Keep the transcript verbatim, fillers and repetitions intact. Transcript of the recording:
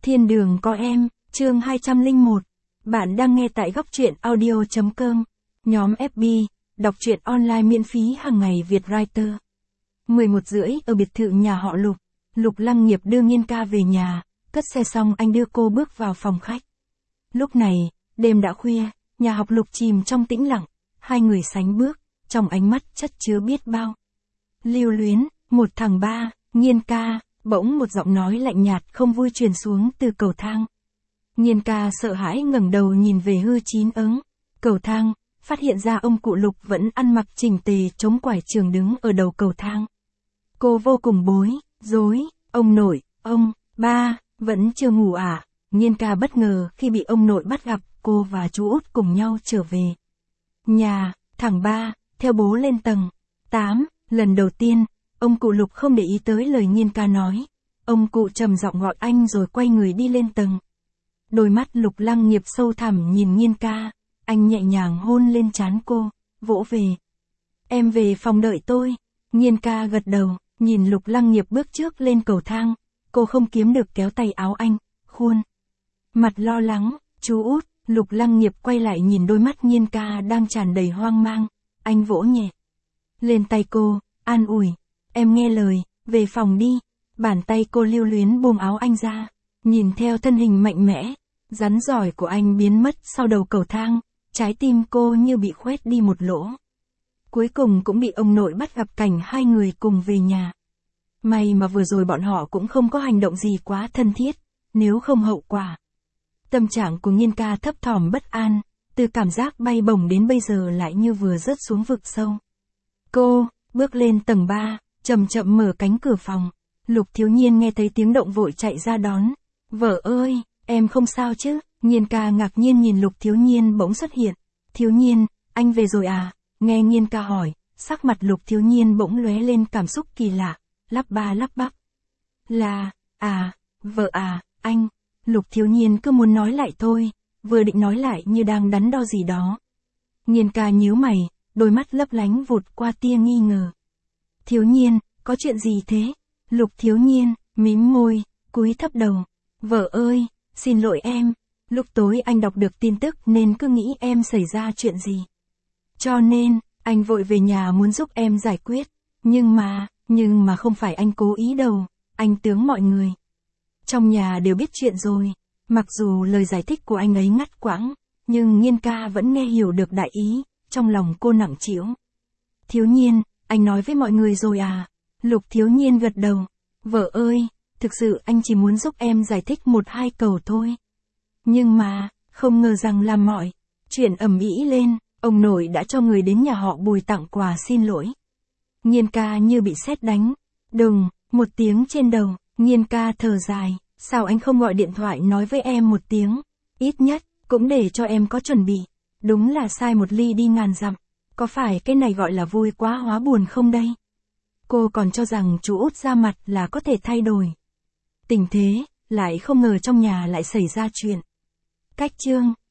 Thiên đường có em, chương hai trăm lẻ một. Bạn đang nghe tại góc truyện audio chấm com. Nhóm ép bê, đọc truyện online miễn phí hàng ngày Việt Writer. mười một rưỡi ở biệt thự nhà họ Lục, Lục Lăng Nghiệp đưa Nghiên Ca về nhà, cất xe xong anh đưa cô bước vào phòng khách. Lúc này, đêm đã khuya, nhà học Lục chìm trong tĩnh lặng, hai người sánh bước, trong ánh mắt chất chứa biết bao lưu luyến. Một thằng ba, Nghiên Ca. Bỗng một giọng nói lạnh nhạt không vui truyền xuống từ cầu thang. Nghiên Ca sợ hãi ngẩng đầu nhìn về hư chín ứng. Cầu thang, phát hiện ra ông cụ Lục vẫn ăn mặc chỉnh tề chống quải trường đứng ở đầu cầu thang. Cô vô cùng bối, rối, ông nội, ông, ba, vẫn chưa ngủ à? Nghiên Ca bất ngờ khi bị ông nội bắt gặp, cô và chú út cùng nhau trở về nhà. Thằng ba, theo bố lên tầng tám, lần đầu tiên. Ông cụ Lục không để ý tới lời Nghiên Ca nói. Ông cụ trầm giọng gọi anh rồi quay người đi lên tầng. Đôi mắt Lục Lăng Nghiệp sâu thẳm nhìn Nghiên Ca. Anh nhẹ nhàng hôn lên trán cô, vỗ về. Em về phòng đợi tôi. Nghiên Ca gật đầu, nhìn Lục Lăng Nghiệp bước trước lên cầu thang. Cô không kiếm được kéo tay áo anh, khuôn mặt lo lắng. Chú út. Lục Lăng Nghiệp quay lại nhìn đôi mắt Nghiên Ca đang tràn đầy hoang mang. Anh vỗ nhẹ lên tay cô, an ủi. Em nghe lời, về phòng đi. Bàn tay cô lưu luyến buông áo anh ra. Nhìn theo thân hình mạnh mẽ, rắn giỏi của anh biến mất sau đầu cầu thang. Trái tim cô như bị khoét đi một lỗ. Cuối cùng cũng bị ông nội bắt gặp cảnh hai người cùng về nhà. May mà vừa rồi bọn họ cũng không có hành động gì quá thân thiết, nếu không hậu quả. Tâm trạng của Nghiên Ca thấp thỏm bất an, từ cảm giác bay bổng đến bây giờ lại như vừa rớt xuống vực sâu. Cô bước lên tầng ba. Chậm chậm mở cánh cửa phòng. Lục Thiếu Nhiên nghe thấy tiếng động vội chạy ra đón. Vợ ơi, em không sao chứ? Nghiên Ca ngạc nhiên nhìn Lục Thiếu Nhiên bỗng xuất hiện. Thiếu Nhiên, anh về rồi à? Nghe Nghiên Ca hỏi, sắc mặt Lục Thiếu Nhiên bỗng lóe lên cảm xúc kỳ lạ, lắp ba lắp bắp. Là, à, vợ à, anh. Lục Thiếu Nhiên cứ muốn nói lại thôi, vừa định nói lại như đang đắn đo gì đó. Nghiên Ca nhíu mày, đôi mắt lấp lánh vụt qua tia nghi ngờ. Thiếu Nhiên, có chuyện gì thế? Lục Thiếu Nhiên, mím môi, cúi thấp đầu. Vợ ơi, xin lỗi em. Lúc tối anh đọc được tin tức nên cứ nghĩ em xảy ra chuyện gì. Cho nên, anh vội về nhà muốn giúp em giải quyết. Nhưng mà, nhưng mà không phải anh cố ý đâu. Anh tướng mọi người trong nhà đều biết chuyện rồi. Mặc dù lời giải thích của anh ấy ngắt quãng, nhưng Nghiên Ca vẫn nghe hiểu được đại ý. Trong lòng cô nặng trĩu. Thiếu Nhiên, anh nói với mọi người rồi à? Lục Thiếu Nhiên gật đầu. Vợ ơi, thực sự anh chỉ muốn giúp em giải thích một hai câu thôi. Nhưng mà, không ngờ rằng làm mọi chuyện ầm ĩ lên, ông nội đã cho người đến nhà họ Bùi tặng quà xin lỗi. Nghiên Ca như bị sét đánh. Đùng, một tiếng trên đầu. Nghiên Ca thở dài. Sao anh không gọi điện thoại nói với em một tiếng? Ít nhất, cũng để cho em có chuẩn bị. Đúng là sai một ly đi ngàn dặm. Có phải cái này gọi là vui quá hóa buồn không đây? Cô còn cho rằng chú út ra mặt là có thể thay đổi tình thế, lại không ngờ trong nhà lại xảy ra chuyện. Cách chương.